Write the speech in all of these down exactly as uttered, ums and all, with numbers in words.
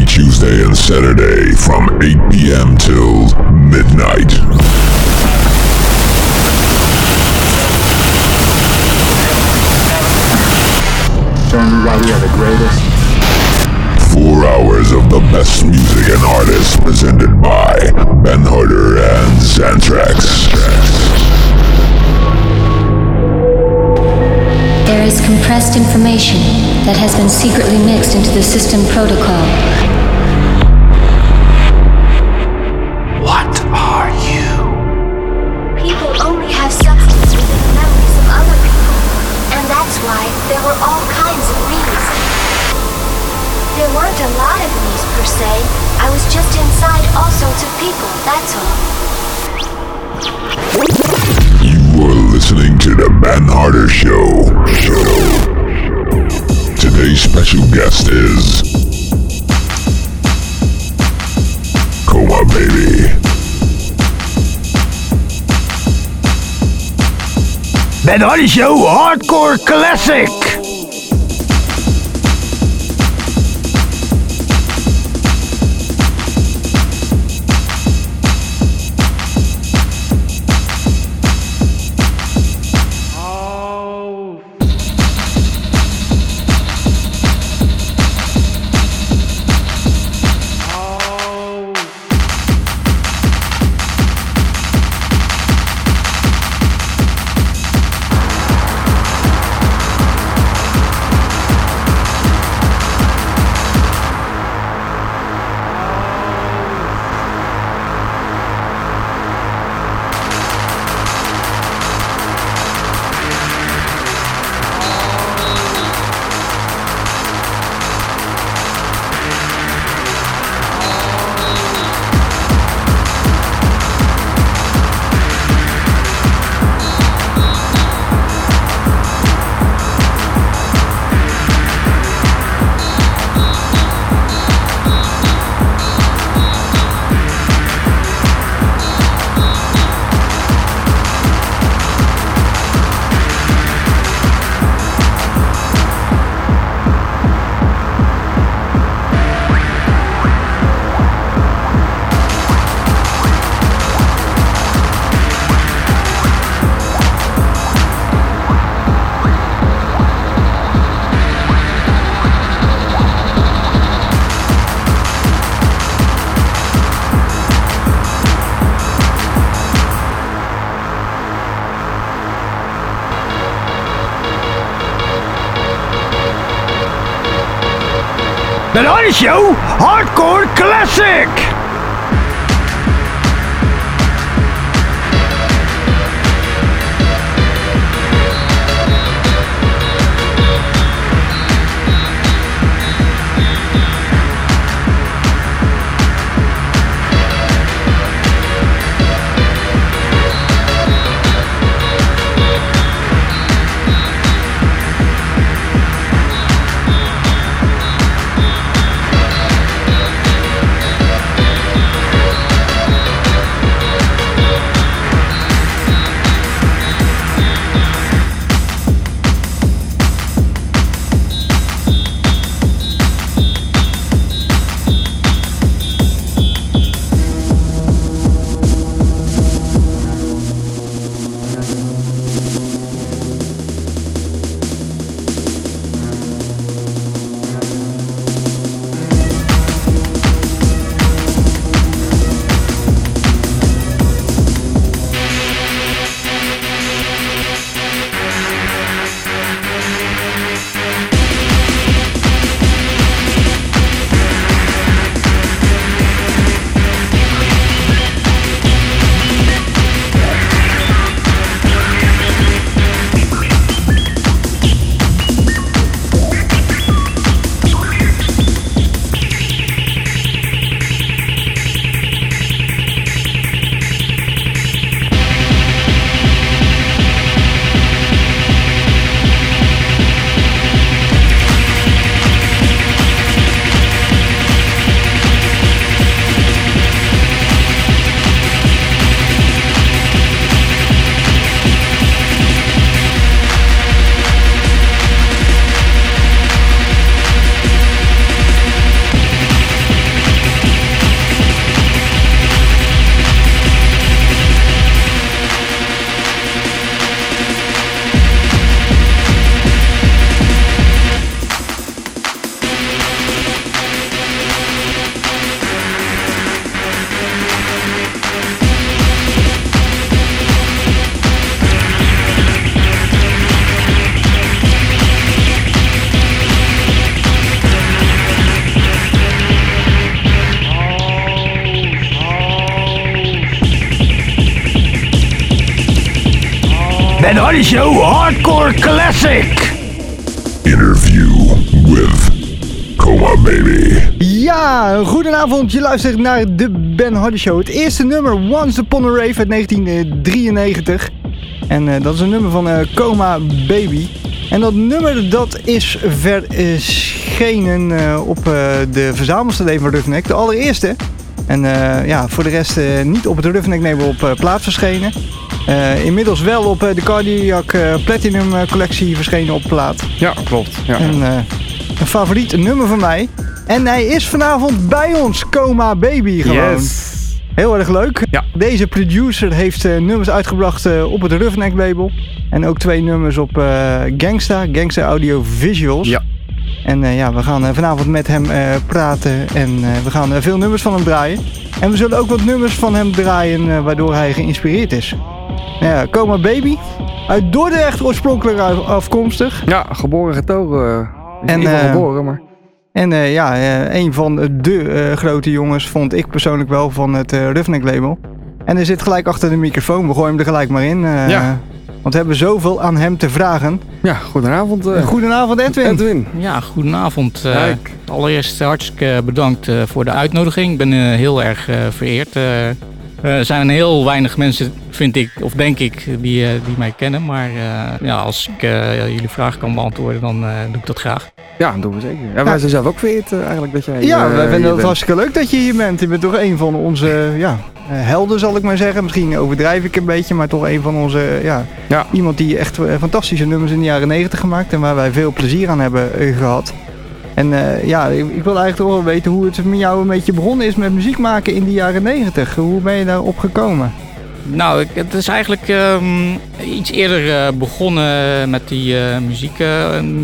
every Tuesday and Saturday from eight p.m. till midnight. Show everybody you're the greatest. Four hours of the best music and artists presented by Ben Harder and Xantrax. There is compressed information that has been secretly mixed into the system protocol. What are you? People only have substance within the memories of other people, and that's why there were all kinds of me's. There weren't a lot of me's per se. I was just inside all sorts of people, that's all. You are listening to the Ben Harder Show. Show. Today's special guest is Coma Baby. Ben Harder Show Hardcore Classic. Ben Harder Show Hardcore Classic. Ben Hardy Show Hardcore Classic. Interview with Coma Baby. Ja, goedenavond. Je luistert naar de Ben Hardy Show. Het eerste nummer, Once Upon a Rave uit negentien drieënnegentig. En uh, dat is een nummer van uh, Coma Baby. En dat nummer dat is verschenen uh, op uh, de verzamelcd van Roughneck, de allereerste. En uh, ja, voor de rest uh, niet op het Roughneck label op uh, plaat verschenen. Uh, inmiddels wel op uh, de Cardiac uh, Platinum uh, collectie verschenen op plaat. Ja, klopt. Ja. En, uh, een favoriet nummer van mij. En hij is vanavond bij ons, Coma Baby gewoon. Yes. Heel erg leuk. Ja. Deze producer heeft uh, nummers uitgebracht uh, op het Roughneck label. En ook twee nummers op uh, Gangsta, Gangsta Audio Visuals. Ja. En uh, ja, we gaan uh, vanavond met hem uh, praten en uh, we gaan uh, veel nummers van hem draaien. En we zullen ook wat nummers van hem draaien uh, waardoor hij geïnspireerd is. Ja, Coma Baby, uit Dordrecht oorspronkelijk afkomstig. Ja, geboren getogen. Uh, en, uh, uh, geboren, maar... En uh, ja, uh, een van de uh, grote jongens vond ik persoonlijk wel van het uh, Roughneck label. En hij zit gelijk achter de microfoon, we gooien hem er gelijk maar in. Uh, ja. Want we hebben zoveel aan hem te vragen. Ja, goedenavond. Uh, goedenavond Edwin. Edwin. Ja, goedenavond. Uh, allereerst hartstikke bedankt uh, voor de uitnodiging. Ik ben uh, heel erg uh, vereerd. Uh, er zijn heel weinig mensen, vind ik, of denk ik, die, uh, die mij kennen. Maar uh, ja, als ik uh, jullie vraag kan beantwoorden, dan uh, doe ik dat graag. Ja, dat doen we zeker. Ja, wij zijn zelf ook vereerd uh, eigenlijk dat jij Ja, uh, wij vinden het bent. hartstikke leuk dat je hier bent. Je bent toch een van onze uh, ja, helden, zal ik maar zeggen. Misschien overdrijf ik een beetje, maar toch een van onze... Uh, ja, ja. Iemand die echt uh, fantastische nummers in de jaren negentig gemaakt en waar wij veel plezier aan hebben uh, gehad. En uh, ja, ik, ik wil eigenlijk toch wel weten hoe het met jou een beetje begonnen is met muziek maken in de jaren negentig. Hoe ben je daarop gekomen? Nou, ik, het is eigenlijk um, iets eerder uh, begonnen met die uh, muziek. Uh,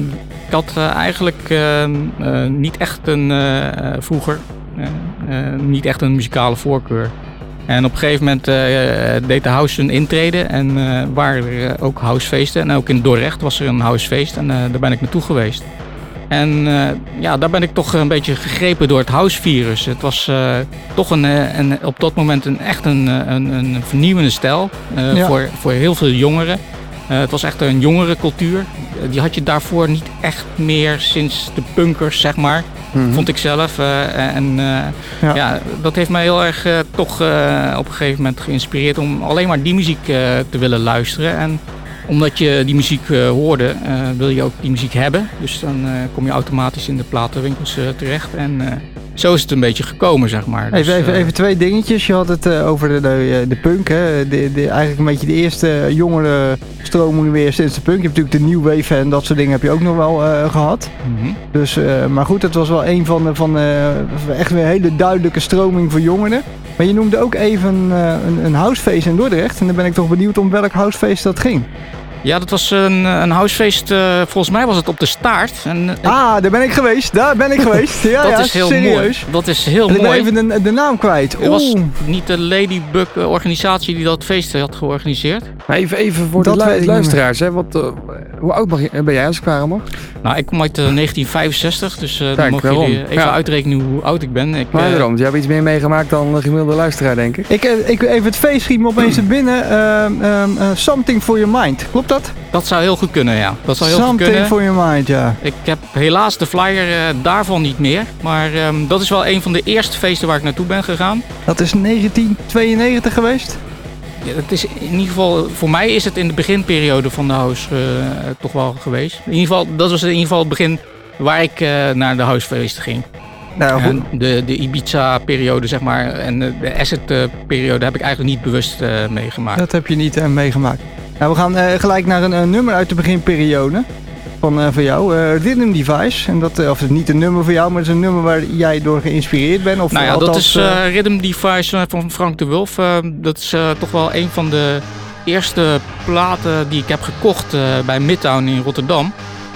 ik had uh, eigenlijk uh, uh, niet echt een, uh, vroeger, uh, uh, niet echt een muzikale voorkeur. En op een gegeven moment uh, deed de house een intrede en uh, waren er uh, ook housefeesten. En ook in Dordrecht was er een housefeest en uh, daar ben ik naartoe geweest. En uh, ja, daar ben ik toch een beetje gegrepen door het housevirus. Het was uh, toch een, een, op dat moment een, echt een, een, een vernieuwende stijl uh, ja. voor, voor heel veel jongeren. Uh, het was echt een jongerencultuur. Uh, die had je daarvoor niet echt meer sinds de punkers, zeg maar. Mm-hmm. Vond ik zelf. Uh, en uh, ja. ja, dat heeft mij heel erg uh, toch uh, op een gegeven moment geïnspireerd om alleen maar die muziek uh, te willen luisteren. En omdat je die muziek uh, hoorde, uh, wil je ook die muziek hebben. Dus dan uh, kom je automatisch in de platenwinkels uh, terecht. En uh, zo is het een beetje gekomen, zeg maar. Dus, even, even, uh, even twee dingetjes. Je had het uh, over de, de, de punk, hè? De, de, eigenlijk een beetje de eerste jongere stroming weer sinds de punk. Je hebt natuurlijk de new wave en dat soort dingen heb je ook nog wel uh, gehad. Mm-hmm. Dus, uh, maar goed, het was wel een van de, van, uh, echt een hele duidelijke stroming voor jongeren. Maar je noemde ook even uh, een, een housefeest in Dordrecht. En dan ben ik toch benieuwd om welk housefeest dat ging. Ja, dat was een, een housefeest. Uh, volgens mij was het op de Staart. En, uh, ah, daar ben ik geweest. Daar ben ik geweest. Ja, dat ja, is heel serieus. mooi. Dat is heel en mooi. Ik ben even de, de naam kwijt. Het was niet de Ladybug organisatie die dat feest had georganiseerd. Even, even voor dat de lu- luisteraars. Hè, wat, uh, hoe oud mag je, ben jij als ik vragen mag? Nou, ik kom uit uh, negentien vijfenzestig. Dus uh, dan mogen jullie even ja. uitrekenen hoe oud ik ben. Ik, maar daarom, uh, je hebt iets meer meegemaakt dan de gemiddelde luisteraar, denk ik. Ik, ik even het feest schiet me opeens binnen. Uh, um, uh, Something for your mind. Klopt dat? Dat zou heel goed kunnen, ja. Dat zou heel Something goed kunnen. for your mind, ja. Ik heb helaas de flyer uh, daarvan niet meer. Maar um, dat is wel een van de eerste feesten waar ik naartoe ben gegaan. Dat is negentien tweeënnegentig geweest? Ja, het is in ieder geval, voor mij is het in de beginperiode van de house uh, toch wel geweest. In ieder geval, dat was in ieder geval het begin waar ik uh, naar de housefeesten ging. Nou, goed. De, de Ibiza-periode, zeg maar, en de Acid-periode heb ik eigenlijk niet bewust uh, meegemaakt. Dat heb je niet uh, meegemaakt. Nou, we gaan uh, gelijk naar een, een nummer uit de beginperiode van, uh, van jou, uh, Rhythm Device. En dat, uh, of het is niet een nummer voor jou, maar het is een nummer waar jij door geïnspireerd bent. Of nou ja, althans, dat is uh, Rhythm Device van Frank de Wulf. Uh, dat is uh, toch wel een van de eerste platen die ik heb gekocht uh, bij Midtown in Rotterdam.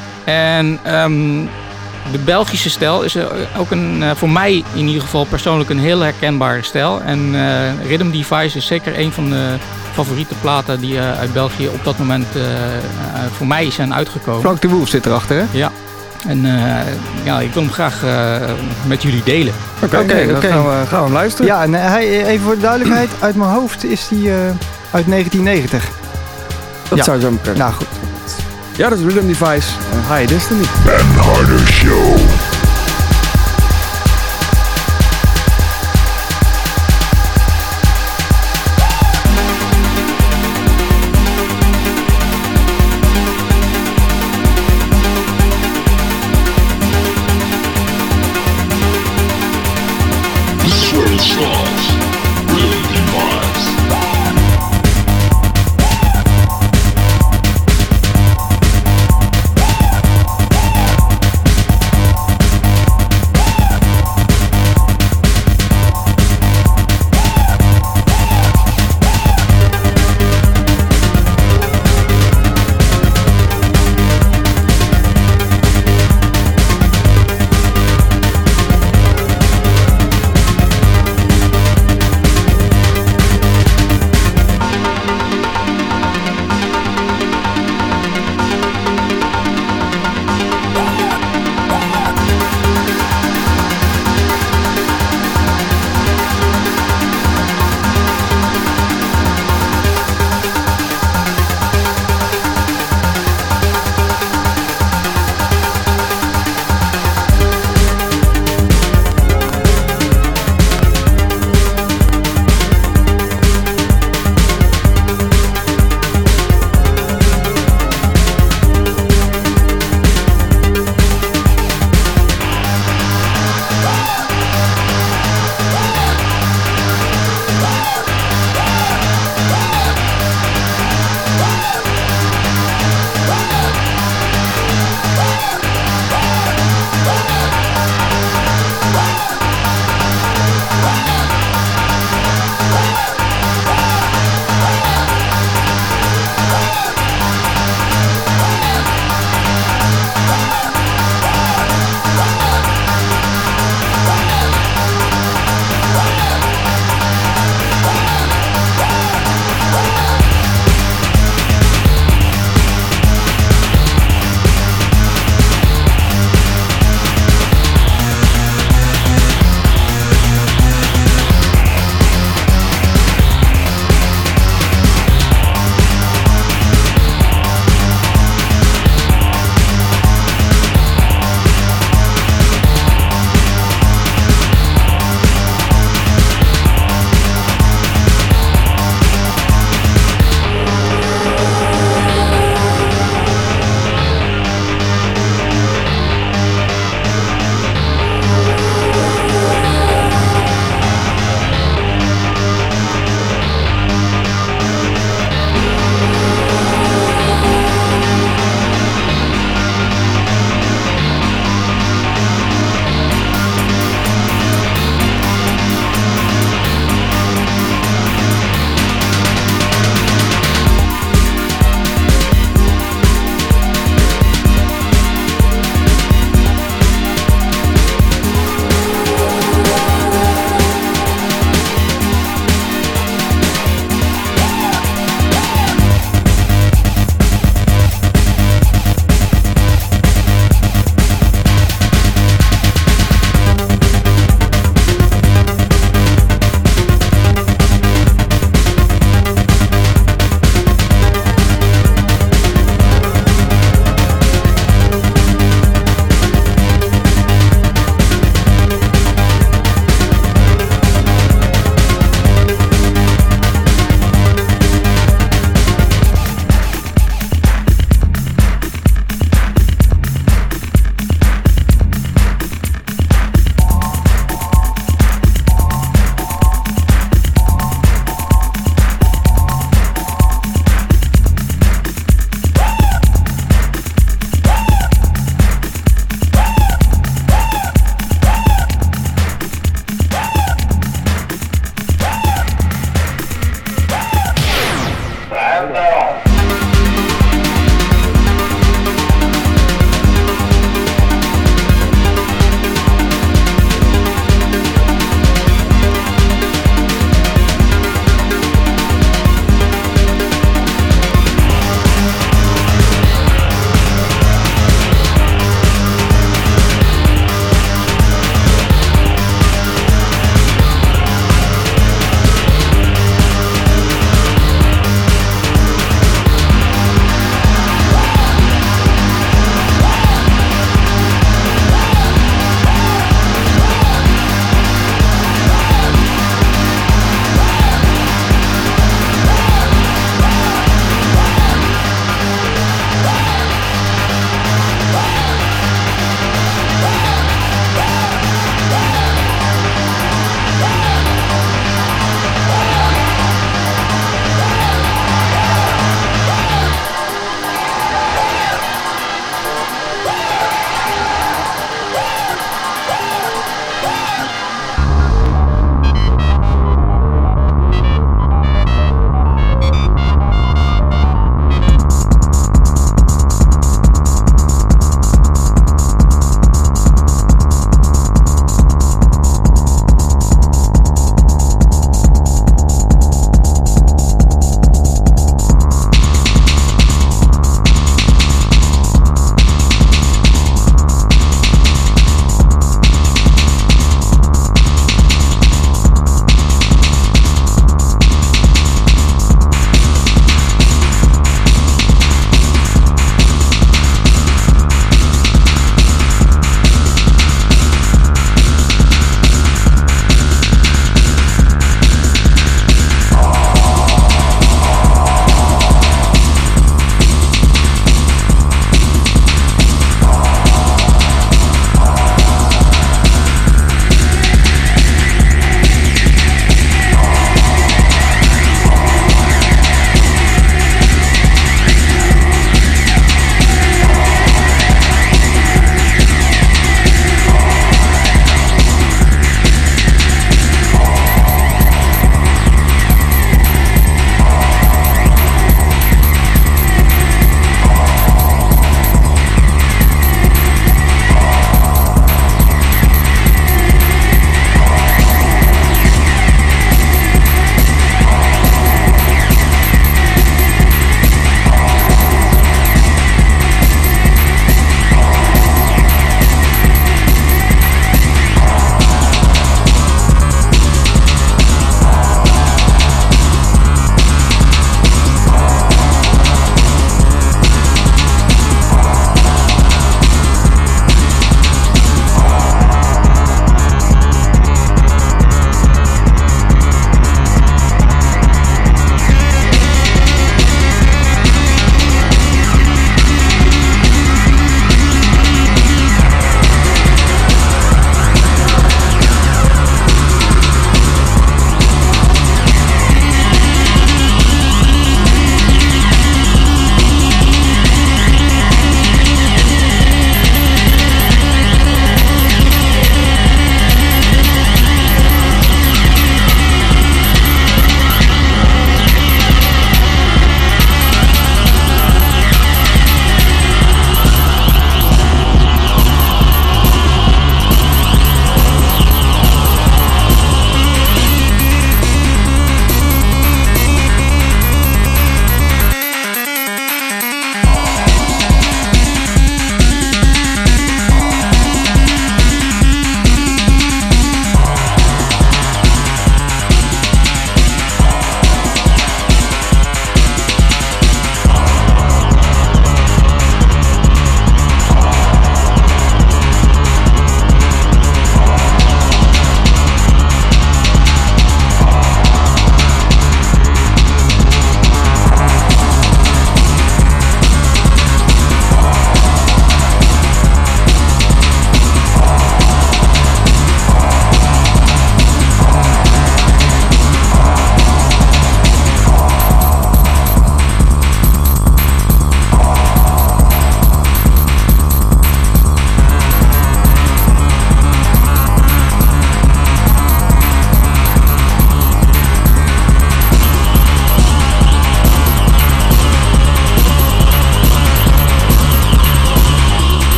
En um, de Belgische stijl is ook een, uh, voor mij in ieder geval persoonlijk een heel herkenbare stijl. En uh, Rhythm Device is zeker een van de favoriete platen die uh, uit België op dat moment uh, uh, voor mij zijn uitgekomen. Frank de Wulf zit erachter, hè? Ja. En uh, ja, ik wil hem graag uh, met jullie delen. Oké, okay, okay, okay. dan gaan we, gaan we hem luisteren. Ja, en hij, even voor de duidelijkheid, uit mijn hoofd is die uh, uit negentien negentig. Dat ja. zou zo kunnen. Nou goed. Ja, dat is Rhythm Device en High Destiny. Ben Harder Show. This is where it starts. Rhythm Device.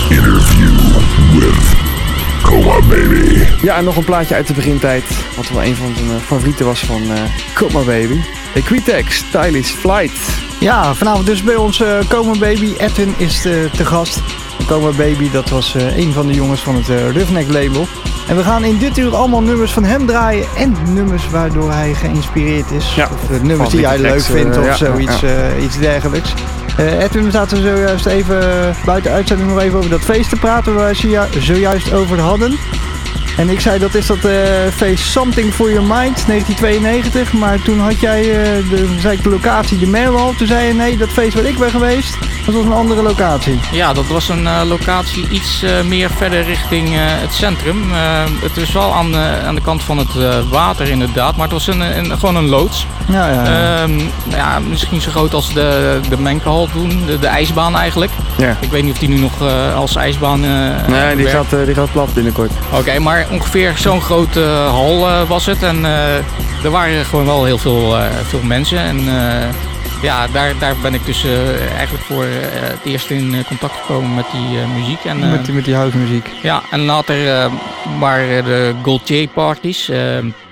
interview with Coma Baby. Ja, en nog een plaatje uit de begintijd. Wat wel een van zijn favorieten was van uh, Coma Baby. Equitex, Stylish Flight. Ja, vanavond dus bij ons uh, Coma Baby. Edwin is de, te gast. Coma Baby, dat was uh, een van de jongens van het uh, Roughneck label. En we gaan in dit uur allemaal nummers van hem draaien. En nummers waardoor hij geïnspireerd is. Ja, of uh, nummers die hij leuk vindt uh, of ja, zoiets ja, ja. Uh, iets dergelijks. Uh, Edwin, we zaten zojuist even uh, buiten uitzending nog even over dat feest te praten waar we het zojuist over hadden. En ik zei dat is dat uh, feest Something for Your Mind, negentien tweeënnegentig. Maar toen had jij, uh, de, zei ik de locatie, de Merwal. Toen zei je nee, dat feest waar ik ben geweest, dat was een andere locatie. Ja, dat was een uh, locatie iets uh, meer verder richting uh, het centrum. Uh, het is wel aan, uh, aan de kant van het uh, water inderdaad, maar het was een, een, gewoon een loods. Ja, ja, ja. Um, ja, misschien zo groot als de, de Menkenhal toen, de, de ijsbaan eigenlijk. Ja. Ik weet niet of die nu nog uh, als ijsbaan uh, Nee, die gaat, uh, die gaat plat binnenkort. Oké, okay, maar ongeveer zo'n grote uh, hal uh, was het en uh, er waren gewoon wel heel veel, uh, veel mensen. En, uh, Ja, daar, daar ben ik dus uh, eigenlijk voor uh, het eerst in contact gekomen met die uh, muziek. En, uh, met, die, met die house muziek. Ja, en later uh, waren de Gaultier parties. Uh,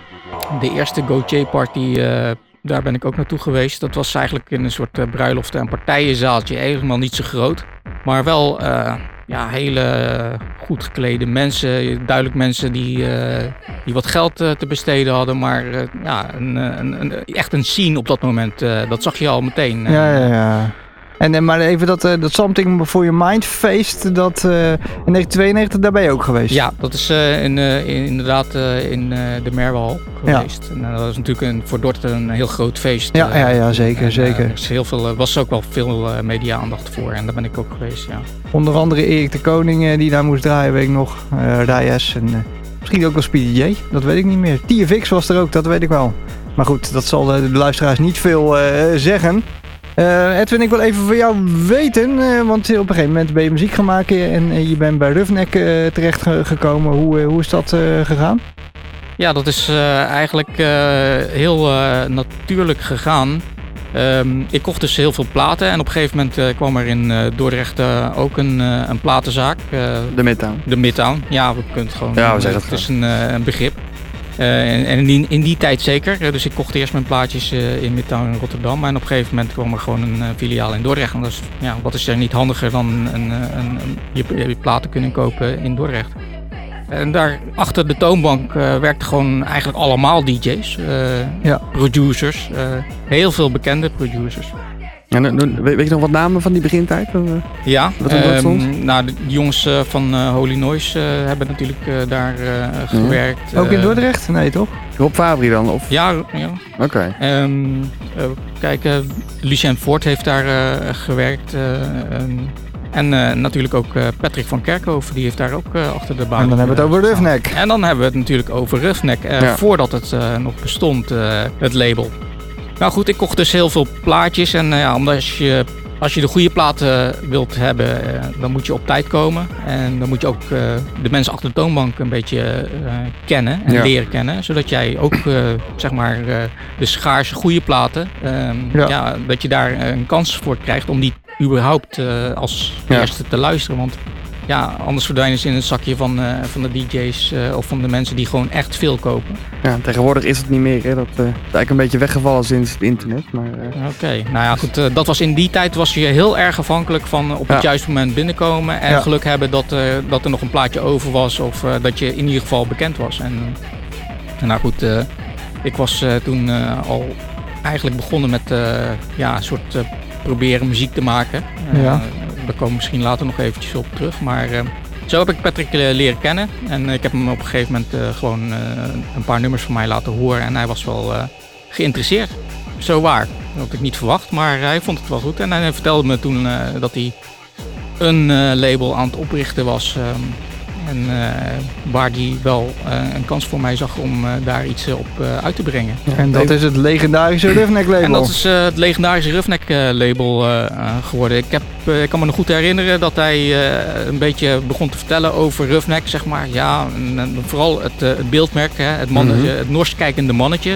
de eerste Gaultier party, uh, daar ben ik ook naartoe geweest. Dat was eigenlijk in een soort uh, bruiloft- en partijenzaaltje. Helemaal niet zo groot. Maar wel uh, ja, hele goed geklede mensen. Duidelijk mensen die, uh, die wat geld uh, te besteden hadden. Maar uh, ja, een, een, een, echt een scene op dat moment. Uh, dat zag je al meteen. Uh, ja, ja, ja. En maar even dat, uh, dat Something for Your Mind feest, dat uh, in negentien tweeënnegentig, daar ben je ook geweest? Ja, dat is uh, in, uh, in, inderdaad uh, in uh, de Merwal geweest. Ja. En, uh, dat is natuurlijk een, voor Dordt een heel groot feest. Ja, uh, ja, ja zeker, en, zeker. Uh, er is heel veel, uh, was ook wel veel uh, media-aandacht voor en daar ben ik ook geweest, ja. Onder andere Erik de Koning uh, die daar moest draaien, weet ik nog. Uh, Reyes en uh, misschien ook wel Speedy J, dat weet ik niet meer. T F X was er ook, dat weet ik wel. Maar goed, dat zal de, de luisteraars niet veel uh, zeggen. Uh, Edwin, ik wil even van jou weten, uh, want op een gegeven moment ben je muziek gaan maken en uh, je bent bij Roughneck uh, terecht ge- gekomen. Hoe, uh, hoe is dat uh, gegaan? Ja, dat is uh, eigenlijk uh, heel uh, natuurlijk gegaan. Um, ik kocht dus heel veel platen en op een gegeven moment uh, kwam er in uh, Dordrecht uh, ook een, uh, een platenzaak. Uh, de Midtown. De Midtown, ja, we kunnen het gewoon. Ja, we zeggen het. Het is een, uh, een begrip. Uh, en en in, die, in die tijd zeker. Uh, dus ik kocht eerst mijn plaatjes uh, in Midtown in Rotterdam. En op een gegeven moment kwam er gewoon een uh, filiaal in Dordrecht. En dat is, ja, wat is er niet handiger dan een, een, een, een, je, je platen kunnen kopen in Dordrecht. En daar achter de toonbank uh, werkten gewoon eigenlijk allemaal D J's. Uh, ja. Producers. Uh, heel veel bekende producers. En weet je nog wat namen van die begintijd? Ja, um, nou, de jongens uh, van uh, Holy Noise uh, hebben natuurlijk uh, daar uh, gewerkt. Ja. Ook in Dordrecht? Nee, toch? Rob Fabri dan? Of? Ja, ja. Oké. Okay. Um, uh, kijk, uh, Lucien Ford heeft daar uh, gewerkt. Uh, um, en uh, natuurlijk ook uh, Patrick van Kerkhoven, die heeft daar ook uh, achter de baan. En dan hebben we het over Roughneck. En dan hebben we het natuurlijk over Roughneck, uh, ja. voordat het uh, nog bestond, uh, het label. Nou goed, ik kocht dus heel veel plaatjes en uh, ja, omdat je, als je de goede platen wilt hebben, uh, dan moet je op tijd komen. En dan moet je ook uh, de mensen achter de toonbank een beetje uh, kennen en ja. leren kennen. Zodat jij ook, uh, zeg maar, uh, de schaarse goede platen, um, ja. Ja, dat je daar een kans voor krijgt om die überhaupt uh, als ja. eerste te luisteren. Want ja, anders verdwijnen ze in het zakje van, uh, van de D J's uh, of van de mensen die gewoon echt veel kopen. Ja, tegenwoordig is het niet meer. Hè? Dat uh, is eigenlijk een beetje weggevallen sinds het internet. Uh... Oké, okay. Nou ja, goed. Uh, dat was in die tijd was je heel erg afhankelijk van op het ja. juiste moment binnenkomen. En ja. geluk hebben dat, uh, dat er nog een plaatje over was of uh, dat je in ieder geval bekend was. En, uh, nou goed, uh, ik was uh, toen uh, al eigenlijk begonnen met uh, ja, een soort uh, proberen muziek te maken. Uh, ja. Daar komen we misschien later nog eventjes op terug. Maar uh, zo heb ik Patrick uh, leren kennen. En uh, ik heb hem op een gegeven moment uh, gewoon uh, een paar nummers van mij laten horen. En hij was wel uh, geïnteresseerd. Zo waar. Dat had ik niet verwacht, maar hij vond het wel goed. En hij vertelde me toen uh, dat hij een uh, label aan het oprichten was. Um, en uh, waar hij wel uh, een kans voor mij zag om uh, daar iets uh, op uh, uit te brengen. Ja, en dat is het legendarische Roughneck label. En dat is uh, het legendarische Roughneck uh, label uh, geworden. Ik, heb, uh, ik kan me nog goed herinneren dat hij uh, een beetje begon te vertellen over Roughneck, zeg maar. Ja, en, en vooral het, uh, het beeldmerk, hè, het, mannetje, mm-hmm. het Nors kijkende mannetje.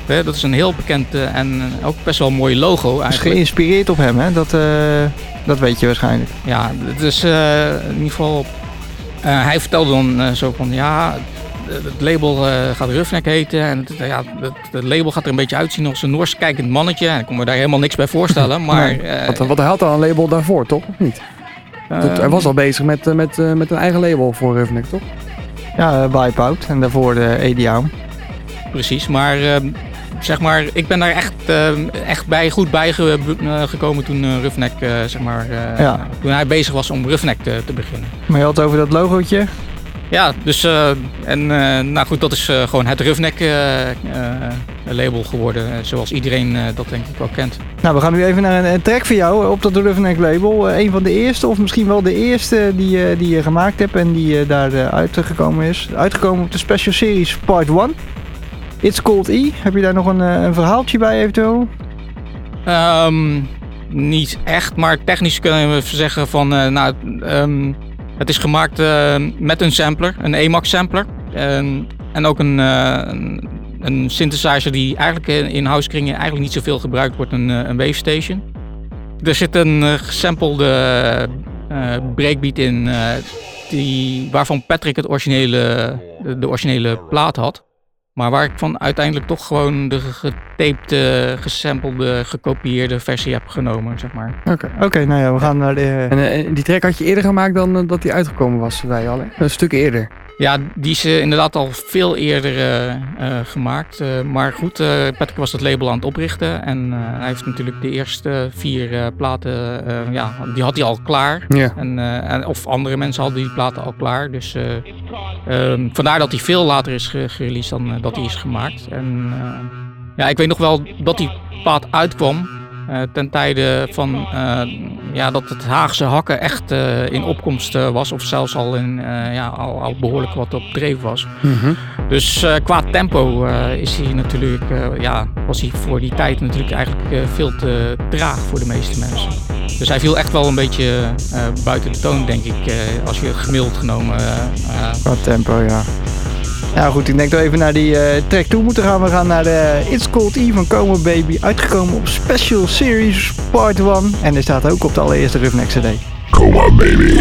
Hè? Dat is een heel bekend uh, en ook best wel een mooi logo eigenlijk. Is geïnspireerd op hem, hè? Dat, uh, dat weet je waarschijnlijk. Ja, het is uh, in ieder geval... Uh, hij vertelde dan uh, zo van, ja, het label uh, gaat Roughneck heten. En het, uh, ja, het, het label gaat er een beetje uitzien als een Noors kijkend mannetje. En ik kon me daar helemaal niks bij voorstellen. Maar, nee, uh, wat, wat hij had al een label daarvoor, toch? Of niet? Uh, Tot, hij was al bezig met, uh, met, uh, met een eigen label voor Roughneck, toch? Ja, uh, Wipeout en daarvoor de Ediaum. Precies, maar... Uh, Zeg maar, ik ben daar echt, uh, echt bij, goed bij ge, uh, gekomen toen uh, Roughneck, uh, zeg maar, uh, ja. toen hij bezig was om Roughneck te, te beginnen. Maar je had het over dat logootje? Ja, dus uh, en uh, nou goed, dat is uh, gewoon het Roughneck uh, uh, label geworden, uh, zoals iedereen uh, dat denk ik wel kent. Nou, we gaan nu even naar een, een track van jou op dat Roughneck label. Uh, een van de eerste, of misschien wel de eerste die, uh, die je gemaakt hebt en die uh, daar uh, uitgekomen is. Uitgekomen op de Special Series Part one. It's Called E. Heb je daar nog een, een verhaaltje bij eventueel? Um, niet echt, maar technisch kunnen we zeggen van... Uh, nou, um, het is gemaakt uh, met een sampler, een E M A X sampler. Um, en ook een, uh, een, een synthesizer die eigenlijk in house kringen eigenlijk niet zoveel gebruikt wordt, een, een Wave Station. Er zit een uh, gesampelde uh, breakbeat in, uh, die, waarvan Patrick het originele, de, de originele plaat had. Maar waar ik van uiteindelijk toch gewoon de getapede, gesampelde, gekopieerde versie heb genomen, zeg maar. Oké, okay. okay, nou ja, we gaan naar de... En uh, die track had je eerder gemaakt dan uh, dat die uitgekomen was, zei je al, hè? Een stuk eerder. Ja, die is uh, inderdaad al veel eerder uh, uh, gemaakt. Uh, maar goed, uh, Patrick was het label aan het oprichten. En uh, hij heeft natuurlijk de eerste vier uh, platen, uh, ja, die had hij al klaar. Ja. En, uh, en, of andere mensen hadden die platen al klaar. Dus uh, um, vandaar dat hij veel later is ge- gereleased dan uh, dat hij is gemaakt. En uh, ja, ik weet nog wel dat die plaat uitkwam. Uh, ten tijde van uh, ja, dat het Haagse hakken echt uh, in opkomst uh, was. Of zelfs al, in, uh, ja, al, al behoorlijk wat op dreef was. Mm-hmm. Dus uh, qua tempo uh, is hij natuurlijk, uh, ja, was hij voor die tijd natuurlijk eigenlijk uh, veel te traag voor de meeste mensen. Dus hij viel echt wel een beetje uh, buiten de toon, denk ik, uh, als je gemiddeld genomen... Uh, uh, qua tempo, ja. Ja goed, ik denk dat we even naar die uh, track toe moeten gaan. We gaan naar de It's Called E van Coma Baby. Uitgekomen op Special Series Part one. En er staat ook op de allereerste Roughneck C D. Coma Baby.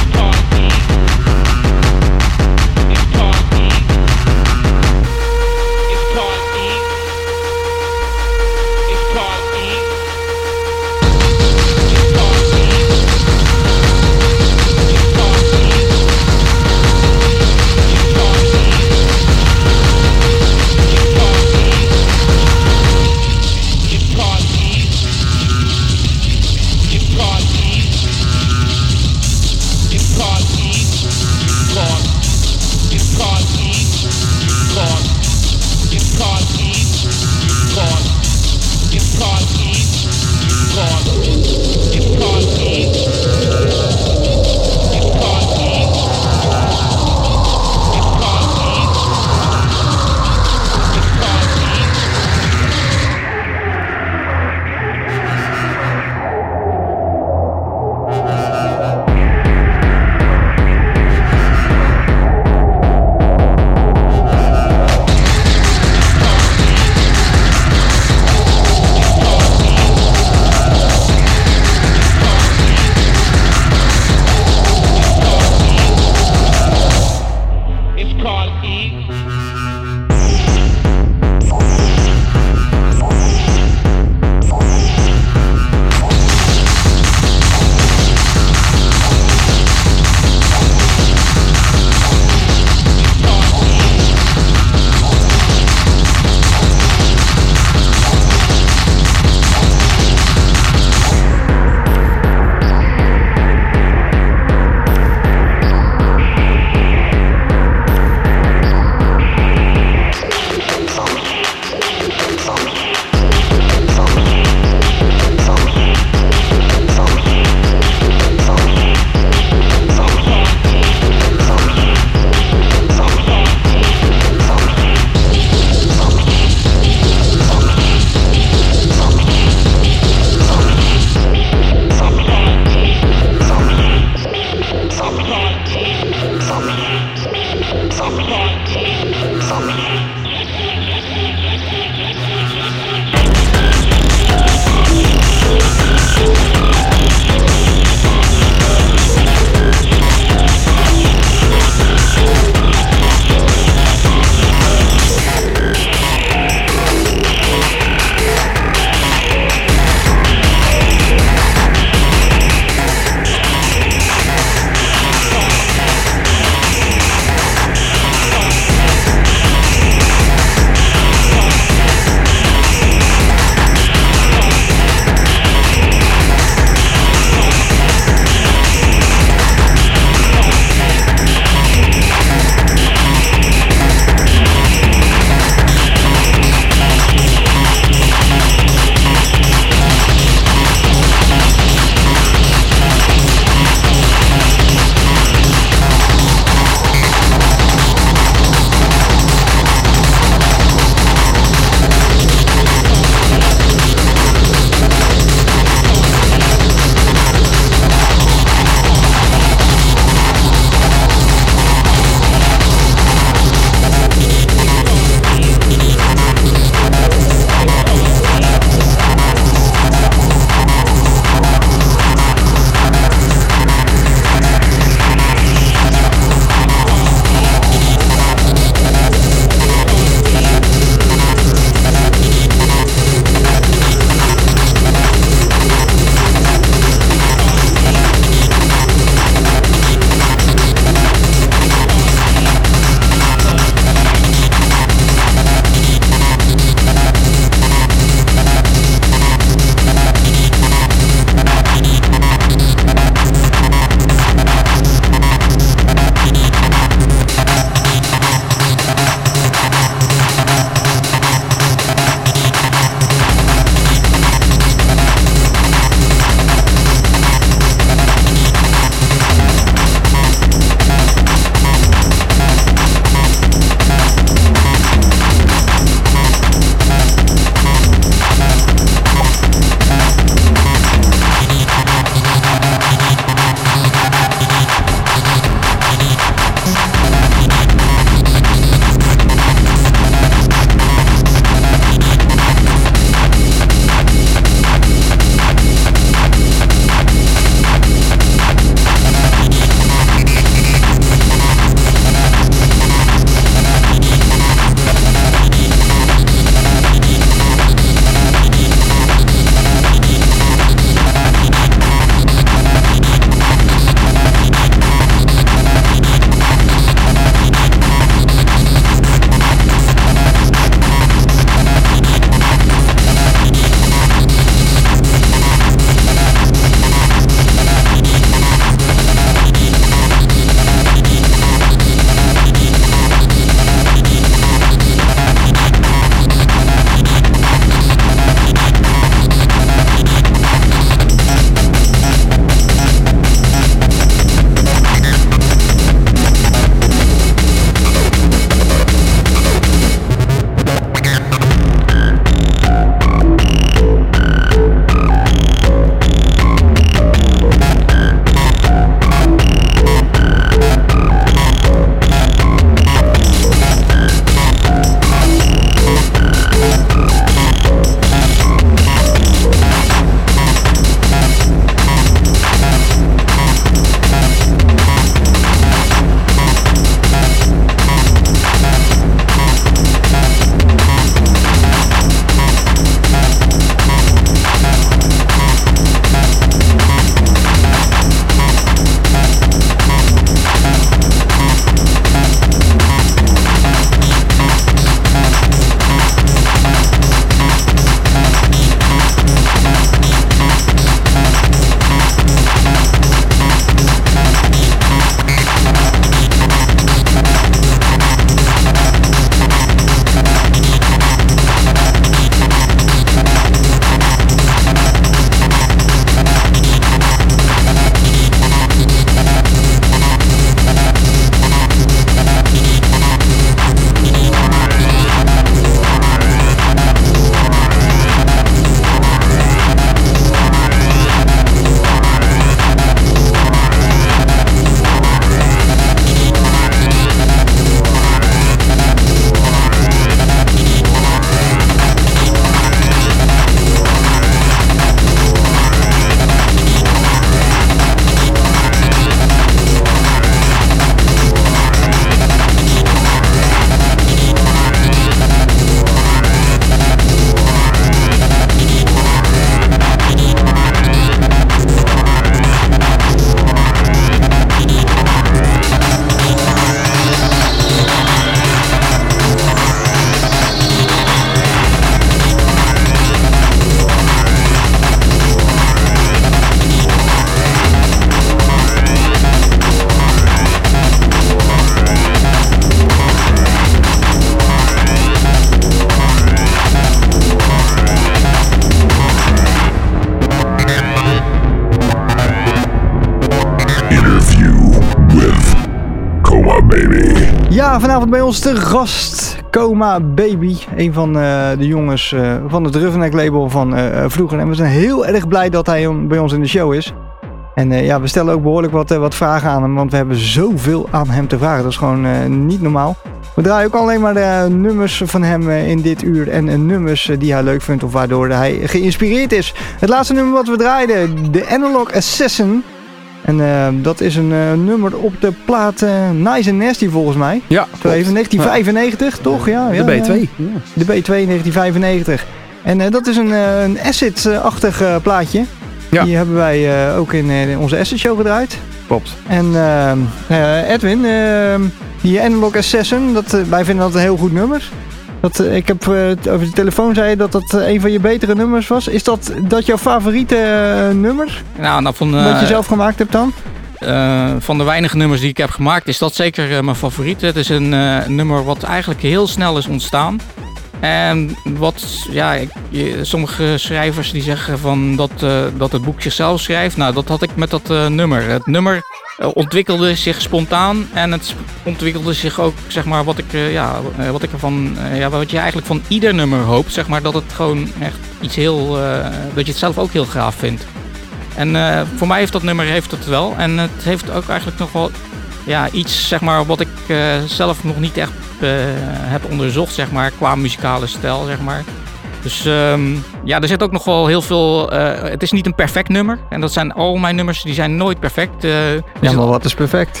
Ja, vanavond bij ons te gast Coma Baby. Een van uh, de jongens uh, van het Roughneck label van uh, vroeger. En we zijn heel erg blij dat hij on, bij ons in de show is. En uh, ja, we stellen ook behoorlijk wat, uh, wat vragen aan hem. Want we hebben zoveel aan hem te vragen. Dat is gewoon uh, niet normaal. We draaien ook alleen maar de nummers van hem uh, in dit uur. En uh, nummers uh, die hij leuk vindt of waardoor hij geïnspireerd is. Het laatste nummer wat we draaiden, de Analog Assassin. En uh, dat is een uh, nummer op de plaat uh, Nice and Nasty volgens mij. Ja. Zo even negentien vijfennegentig, ja. Toch? Ja, ja, de B twee. Ja. De B twee negentien vijfennegentig. En uh, dat is een, uh, een acid-achtig uh, plaatje. Ja. Die hebben wij uh, ook in uh, onze Acid Show gedraaid. Klopt. En uh, uh, Edwin, uh, die Analog Assassin, dat, uh, wij vinden dat een heel goed nummer. Dat, uh, ik heb uh, over de telefoon zei je dat dat uh, een van je betere nummers was. Is dat, dat jouw favoriete uh, nummer? Nou, nou van, uh, wat je zelf gemaakt hebt dan? Uh, van de weinige nummers die ik heb gemaakt is dat zeker uh, mijn favoriet. Het is een uh, nummer wat eigenlijk heel snel is ontstaan. En wat, ja, ik, je, sommige schrijvers die zeggen van dat, uh, dat het boek zichzelf schrijft. Nou, dat had ik met dat uh, nummer. Het nummer uh, ontwikkelde zich spontaan en het ontwikkelde zich ook, zeg maar, wat ik, uh, ja, uh, wat ik ervan, uh, ja, wat je eigenlijk van ieder nummer hoopt, zeg maar, dat het gewoon echt iets heel, uh, dat je het zelf ook heel gaaf vindt. En uh, voor mij heeft dat nummer heeft het wel en het heeft ook eigenlijk nog wel, ja, iets, zeg maar, wat ik uh, zelf nog niet echt uh, heb onderzocht, zeg maar, qua muzikale stijl, zeg maar. Dus um, ja, er zit ook nog wel heel veel, uh, het is niet een perfect nummer. En dat zijn al mijn nummers, die zijn nooit perfect. Uh, ja, maar wat is perfect?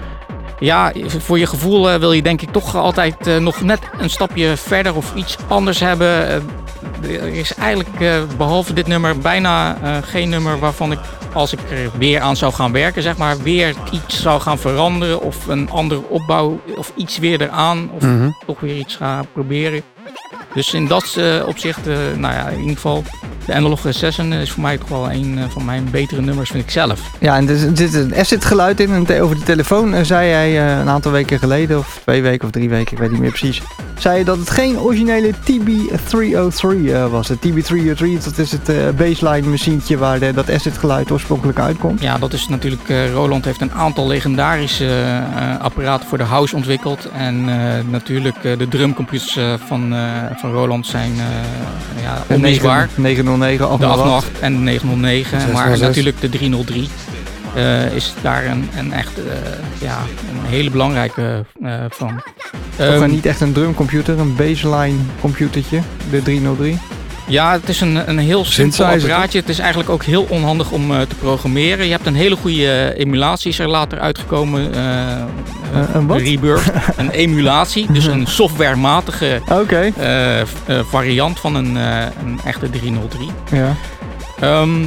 Ja, voor je gevoel uh, wil je denk ik toch altijd uh, nog net een stapje verder of iets anders hebben. Uh, er is eigenlijk, uh, behalve dit nummer, bijna uh, geen nummer waarvan ik, als ik er weer aan zou gaan werken, zeg maar, weer iets zou gaan veranderen of een andere opbouw of iets weer eraan of mm-hmm. toch weer iets gaan proberen. Dus in dat uh, opzicht, uh, nou ja, in ieder geval, de Analog Assassin is voor mij toch wel een uh, van mijn betere nummers, vind ik zelf. Ja, en er zit een acid geluid in. En te, over de telefoon uh, zei hij uh, een aantal weken geleden, of twee weken of drie weken, ik weet niet meer precies, zei je dat het geen originele T B driehonderddrie uh, was. De T B driehonderddrie, dat is het uh, baseline machientje waar de, dat acid geluid oorspronkelijk uitkomt. Ja, dat is natuurlijk, uh, Roland heeft een aantal legendarische uh, apparaten voor de house ontwikkeld. En uh, natuurlijk uh, de drumcomputers uh, van, uh, van Roland zijn uh, ja, onmisbaar. negenhonderdnegen, de achthonderdacht en de negenhonderdnegen, zes, maar zes. Natuurlijk de driehonderdrie uh, is daar een, een echt uh, ja, een hele belangrijke uh, van. Toch um, niet echt een drumcomputer, een baseline computertje, de driehonderddrie? Ja, het is een, een heel simpel apparaatje. Het is eigenlijk ook heel onhandig om uh, te programmeren. Je hebt een hele goede uh, emulatie, is er later uitgekomen. Uh, uh, een wat? Rebirth. Een emulatie, dus een softwarematige okay. uh, uh, variant van een, uh, een echte driehonderddrie. Ja. Um,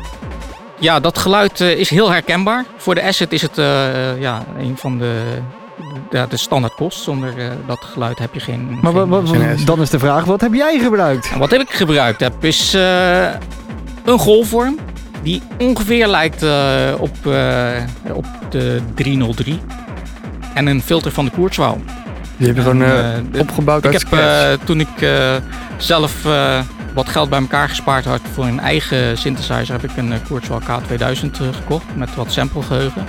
ja, dat geluid uh, is heel herkenbaar. Voor de Acid is het uh, uh, ja, een van de... Ja, de standaard kost. Zonder uh, dat geluid heb je geen... Maar geen, wat, wat, dan is de vraag, wat heb jij gebruikt? En wat heb ik gebruikt heb is uh, een golfvorm die ongeveer lijkt uh, op, uh, op de driehonderddrie. En een filter van de Kurzweil. Die heb je gewoon uh, de, opgebouwd uit Ik heb uh, toen ik uh, zelf uh, wat geld bij elkaar gespaard had voor een eigen synthesizer, heb ik een uh, Kurzweil K tweeduizend uh, gekocht met wat samplegeheugen.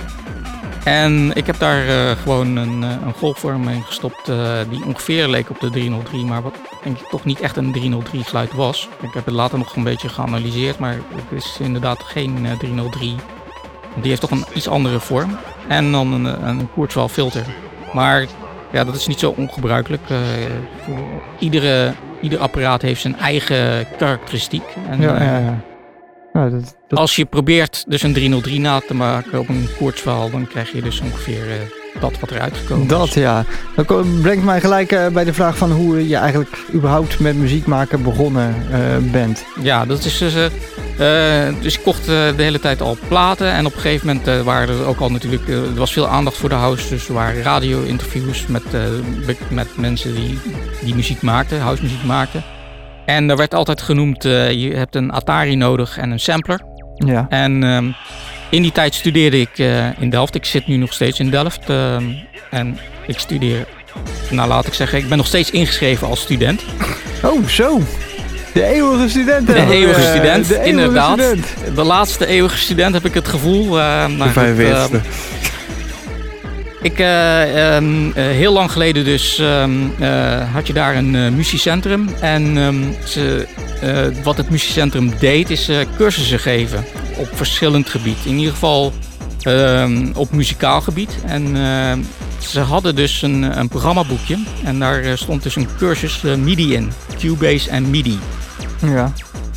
En ik heb daar uh, gewoon een, uh, een golfvorm in gestopt uh, die ongeveer leek op de driehonderddrie, maar wat denk ik toch niet echt een driehonderddrie geluid was. Ik heb het later nog een beetje geanalyseerd, maar het is inderdaad geen uh, driehonderddrie. Die heeft toch een iets andere vorm. En dan een, een Kurzweil filter. Maar ja, dat is niet zo ongebruikelijk. Uh, voor iedere, ieder apparaat heeft zijn eigen karakteristiek. En, ja, ja, ja. Ja, dat, dat... Als je probeert dus een driehonderddrie na te maken op een Kurzweil, dan krijg je dus ongeveer uh, dat wat eruit gekomen dat, is. Dat ja. Dat brengt mij gelijk uh, bij de vraag van hoe je eigenlijk überhaupt met muziek maken begonnen uh, bent. Ja, dat is dus... Uh, uh, dus ik kocht uh, de hele tijd al platen en op een gegeven moment uh, waren er ook al natuurlijk... Uh, er was veel aandacht voor de house, dus er waren radio-interviews met, uh, met mensen die, die muziek maakten, house muziek maakten. En er werd altijd genoemd, uh, je hebt een Atari nodig en een sampler. Ja. En um, in die tijd studeerde ik uh, in Delft. Ik zit nu nog steeds in Delft. Uh, en ik studeer, nou laat ik zeggen, ik ben nog steeds ingeschreven als student. Oh, zo. De eeuwige student. De eeuwige student, de eeuwige inderdaad. Student. De laatste eeuwige student heb ik het gevoel. Uh, de vijfenveertigste. Uh, ik, uh, um, uh, heel lang geleden dus um, uh, had je daar een uh, muziekcentrum. En um, ze, uh, wat het muziekcentrum deed is uh, cursussen geven op verschillend gebied. In ieder geval uh, op muzikaal gebied. En uh, ze hadden dus een, een programmaboekje. En daar uh, stond dus een cursus uh, MIDI in. Cubase en MIDI. Ja.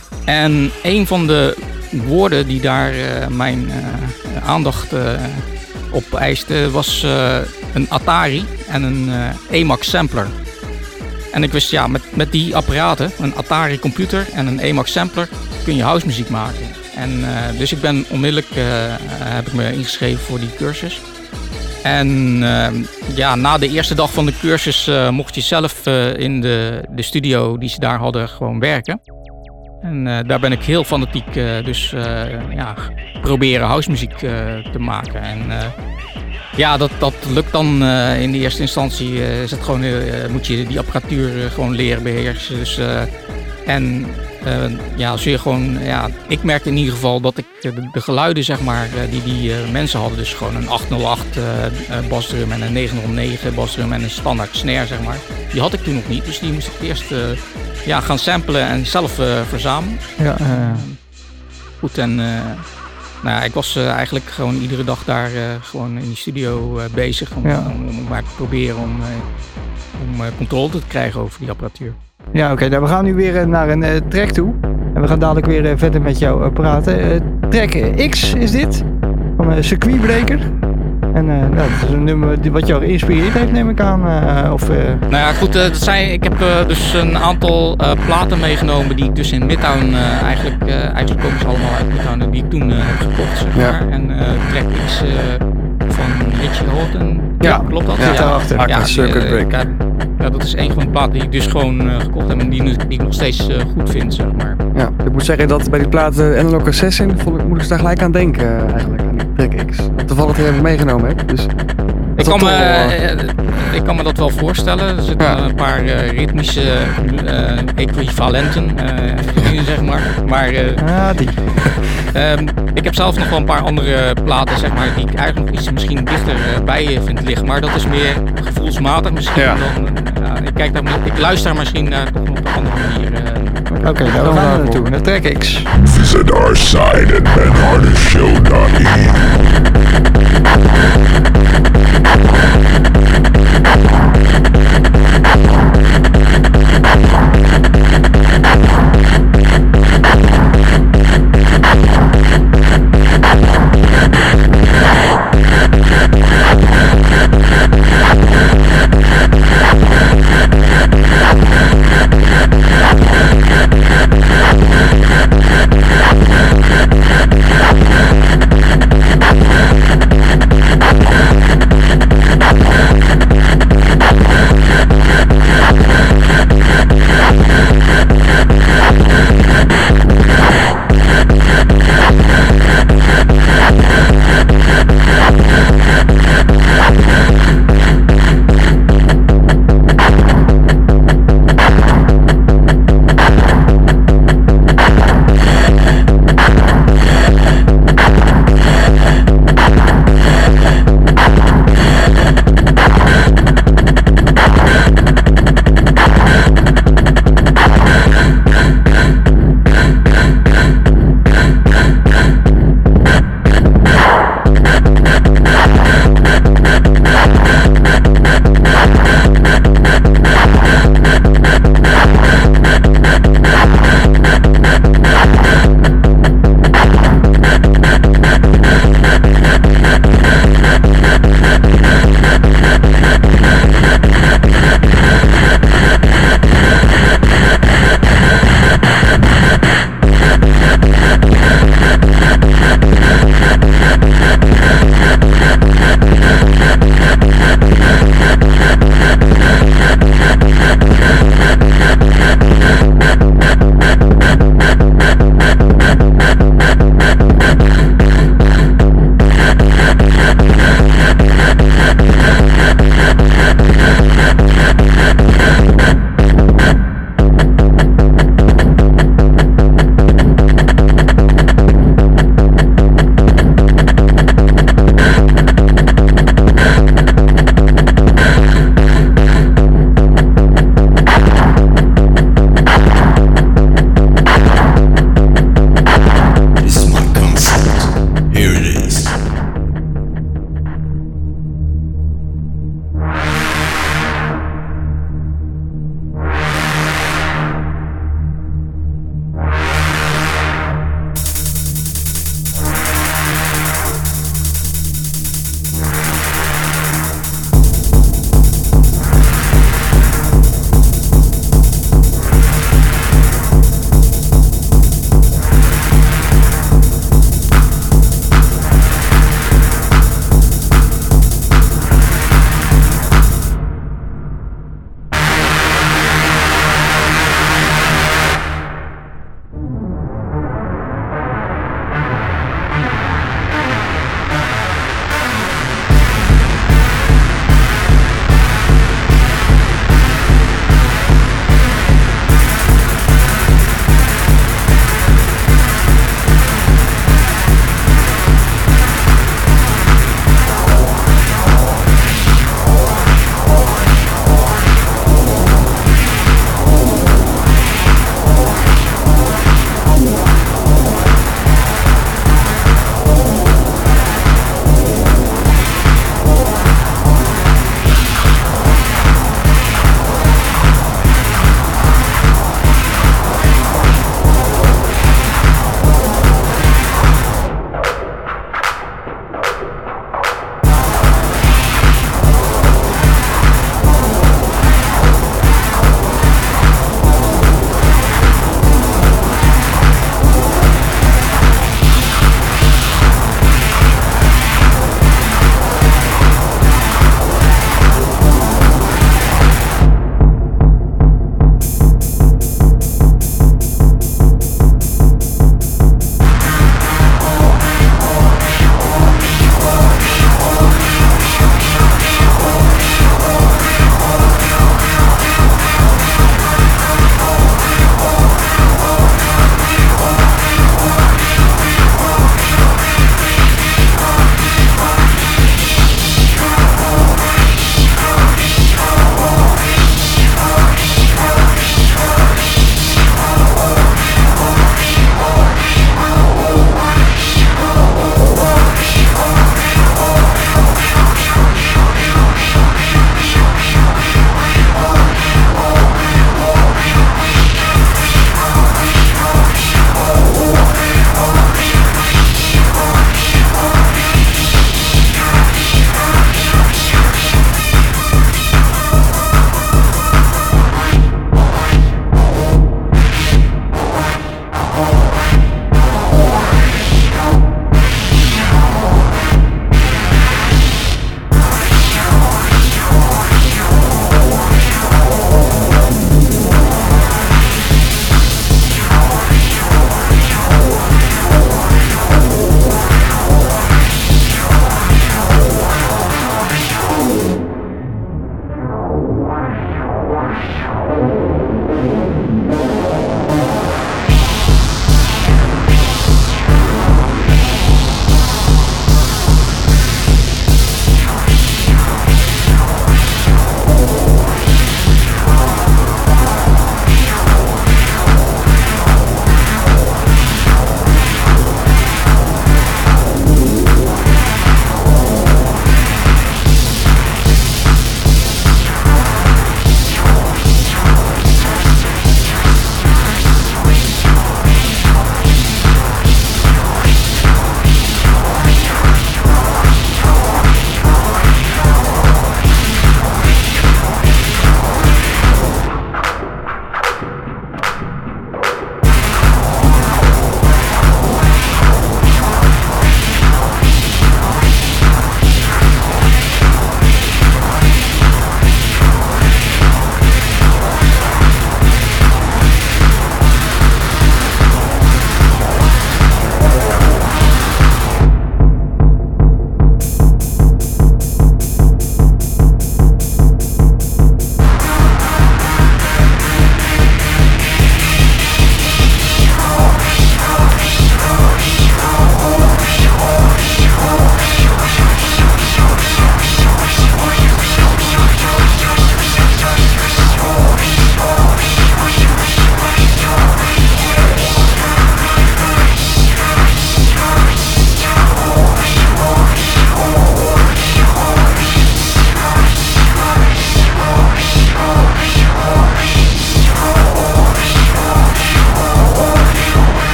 En een van de woorden die daar uh, mijn uh, aandacht uh, op eiste was uh, een Atari en een uh, Emax sampler. En ik wist, ja, met, met die apparaten, een Atari computer en een Emax sampler, kun je house muziek maken. En uh, dus ik ben onmiddellijk, uh, heb ik me ingeschreven voor die cursus. En uh, ja, na de eerste dag van de cursus uh, mocht je zelf uh, in de, de studio die ze daar hadden gewoon werken. En uh, daar ben ik heel fanatiek uh, dus uh, ja, proberen housemuziek uh, te maken. En uh, ja, dat, dat lukt dan uh, in de eerste instantie. Uh, is het gewoon, uh, moet je die apparatuur uh, gewoon leren beheersen. Dus, uh, en uh, ja, zul je gewoon, ja, ik merkte in ieder geval dat ik uh, de, de geluiden zeg maar, uh, die die uh, mensen hadden. Dus gewoon een achthonderdacht uh, uh, basdrum en een negenhonderdnegen basdrum en een standaard snare zeg maar. Die had ik toen nog niet, dus die moest ik eerst... Uh, Ja, gaan samplen en zelf uh, verzamelen. Ja, uh... Goed, en uh, nou ja, ik was uh, eigenlijk gewoon iedere dag daar uh, gewoon in die studio uh, bezig. Om, ja. om, om maar te proberen om, uh, om uh, controle te krijgen over die apparatuur. Ja, oké. Okay, nou, we gaan nu weer uh, naar een uh, track toe. En we gaan dadelijk weer uh, verder met jou uh, praten. Uh, track X is dit, van uh, Circuit Breaker. En uh, nou, dat is een nummer wat jou geïnspireerd heeft, neem ik aan. Uh, of, uh... Nou ja, goed. Uh, dat zijn, ik heb uh, dus een aantal uh, platen meegenomen die ik dus in Midtown uh, eigenlijk, uh, eigenlijk komen ze allemaal uit Midtown, die ik toen uh, heb gekocht, zeg maar. Ja. En uh, track X uh, van Richie Houghton. Ja, ja, klopt dat? Ja, daarachter. Ja, Circuit uh, Breaker. Ja, dat is een van de platen die ik dus gewoon uh, gekocht heb en die, die ik nog steeds uh, goed vind, zeg maar. Ja, ik moet zeggen dat bij die platen Analog Assassin vond ik, moet ik daar gelijk aan denken uh, eigenlijk, aan die track X. Toevallig die heb ik meegenomen heb, dus... Ik kan, me, uh, ik kan me dat wel voorstellen. Er zitten ja. een paar uh, ritmische uh, equivalenten uh, in, zeg maar. Maar uh, ah, die. um, ik heb zelf nog wel een paar andere platen, zeg maar, die ik eigenlijk nog iets misschien dichter uh, bij vind liggen. Maar dat is meer gevoelsmatig misschien. Ja. Dan, uh, ik, kijk daar, ik luister misschien uh, toch op een andere manier. Uh. Oké, okay, daar gaan we naartoe. Naar track X. Visit our site at ben harder show dot e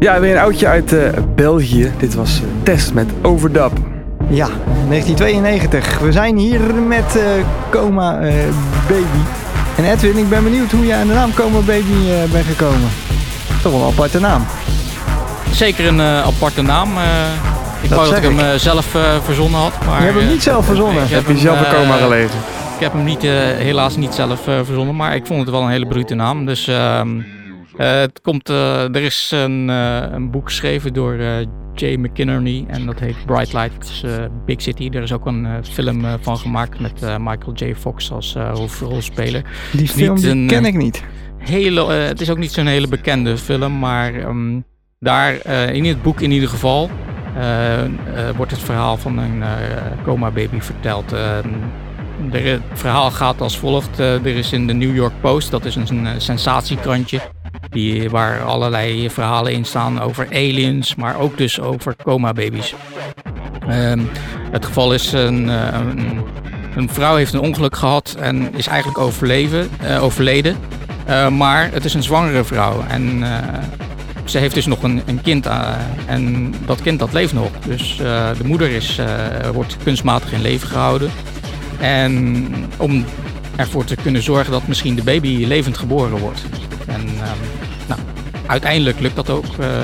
Ja, weer een oudje uit uh, België. Dit was uh, Test met Overdub. Ja, negentien tweeënnegentig. We zijn hier met uh, Coma uh, Baby. En Edwin, ik ben benieuwd hoe je aan de naam Coma Baby uh, bent gekomen. Toch wel een aparte naam. Zeker een uh, aparte naam. Uh, ik dat wou dat ik hem uh, zelf uh, verzonnen had. Maar, je hebt hem niet zelf verzonnen? Uh, heb je zelf een Coma uh, gelezen? Ik heb hem niet, uh, helaas niet zelf uh, verzonnen, maar ik vond het wel een hele brute naam. Dus uh, uh, het komt, uh, er is een, uh, een boek geschreven door uh, Jay McInerney en dat heet Bright Lights uh, Big City. Er is ook een uh, film uh, van gemaakt met uh, Michael J. Fox als uh, hoofdrolspeler. Die film die een, ken ik niet. Hele, uh, het is ook niet zo'n hele bekende film, maar um, daar uh, in het boek in ieder geval uh, uh, wordt het verhaal van een uh, Coma Baby verteld. Uh, de, het verhaal gaat als volgt. Uh, er is in de New York Post, dat is een, een sensatiekrantje, die, waar allerlei verhalen in staan over aliens, maar ook dus over coma baby's. Um, het geval is een, een, een vrouw heeft een ongeluk gehad en is eigenlijk overleven, uh, overleden. Uh, maar het is een zwangere vrouw en uh, ze heeft dus nog een, een kind uh, en dat kind dat leeft nog. Dus uh, de moeder is, uh, wordt kunstmatig in leven gehouden. En om ervoor te kunnen zorgen dat misschien de baby levend geboren wordt. En um, nou, uiteindelijk lukt dat ook. Uh, uh,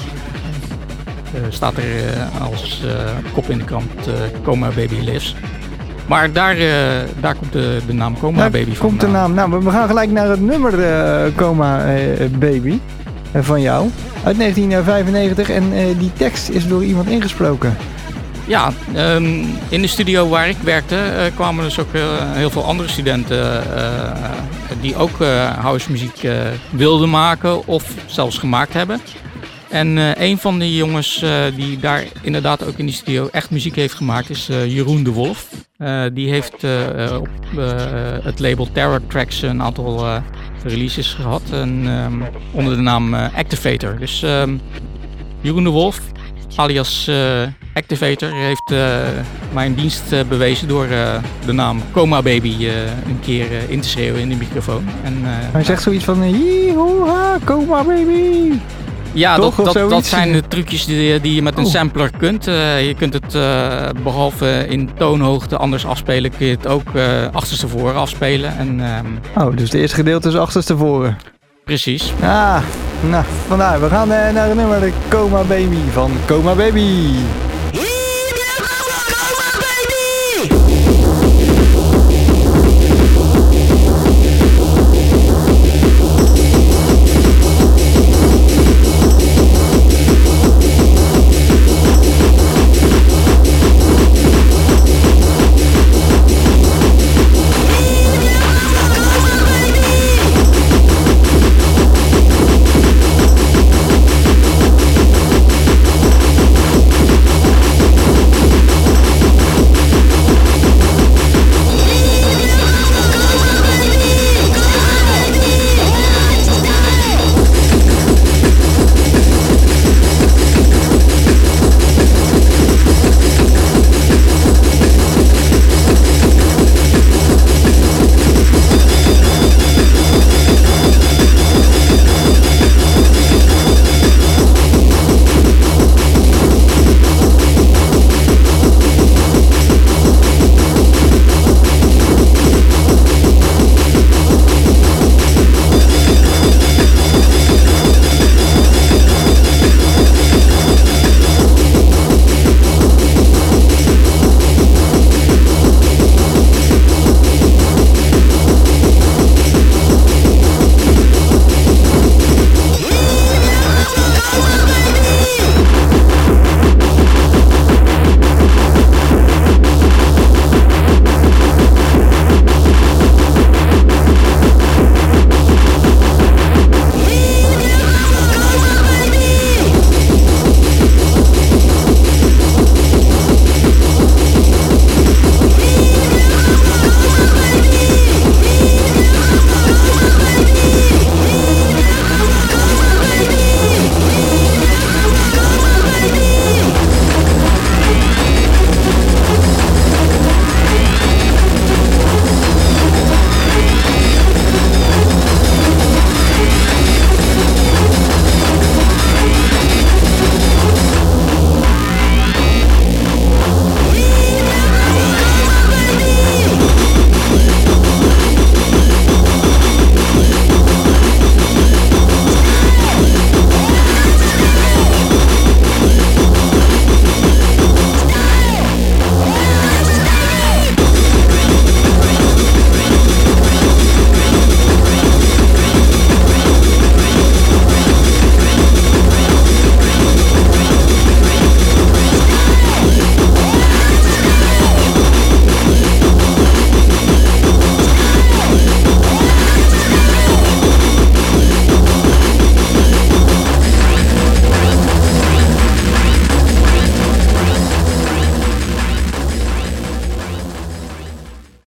staat er uh, als uh, kop in de krant uh, Coma Baby Lives. Maar daar, uh, daar komt de, de naam Coma daar Baby van. Komt de naam. Nou, we gaan gelijk naar het nummer uh, Coma uh, Baby uh, van jou. Uit negentien vijfennegentig en uh, die tekst is door iemand ingesproken. Ja, um, in de studio waar ik werkte uh, kwamen dus ook uh, heel veel andere studenten uh, die ook uh, house muziek uh, wilden maken of zelfs gemaakt hebben. En uh, een van die jongens uh, die daar inderdaad ook in die studio echt muziek heeft gemaakt is uh, Jeroen de Wolf. Uh, die heeft uh, op uh, het label Terror Tracks een aantal uh, releases gehad en, um, onder de naam uh, Activator. Dus um, Jeroen de Wolf, alias uh, Activator, heeft uh, mij een dienst uh, bewezen door uh, de naam Coma Baby uh, een keer uh, in te schreeuwen in de microfoon. En, uh, Hij zegt zoiets van, yeehoeha, Coma Baby! Ja, dat, dat, dat zijn de trucjes die, die je met een oh. sampler kunt. Uh, je kunt het uh, behalve in toonhoogte anders afspelen, kun je het ook uh, achterstevoren afspelen. En, um, oh, dus de eerste gedeelte is achterstevoren. Precies. Ah, nou, vandaar. We gaan uh, naar het nummer de Coma Baby van Coma Baby.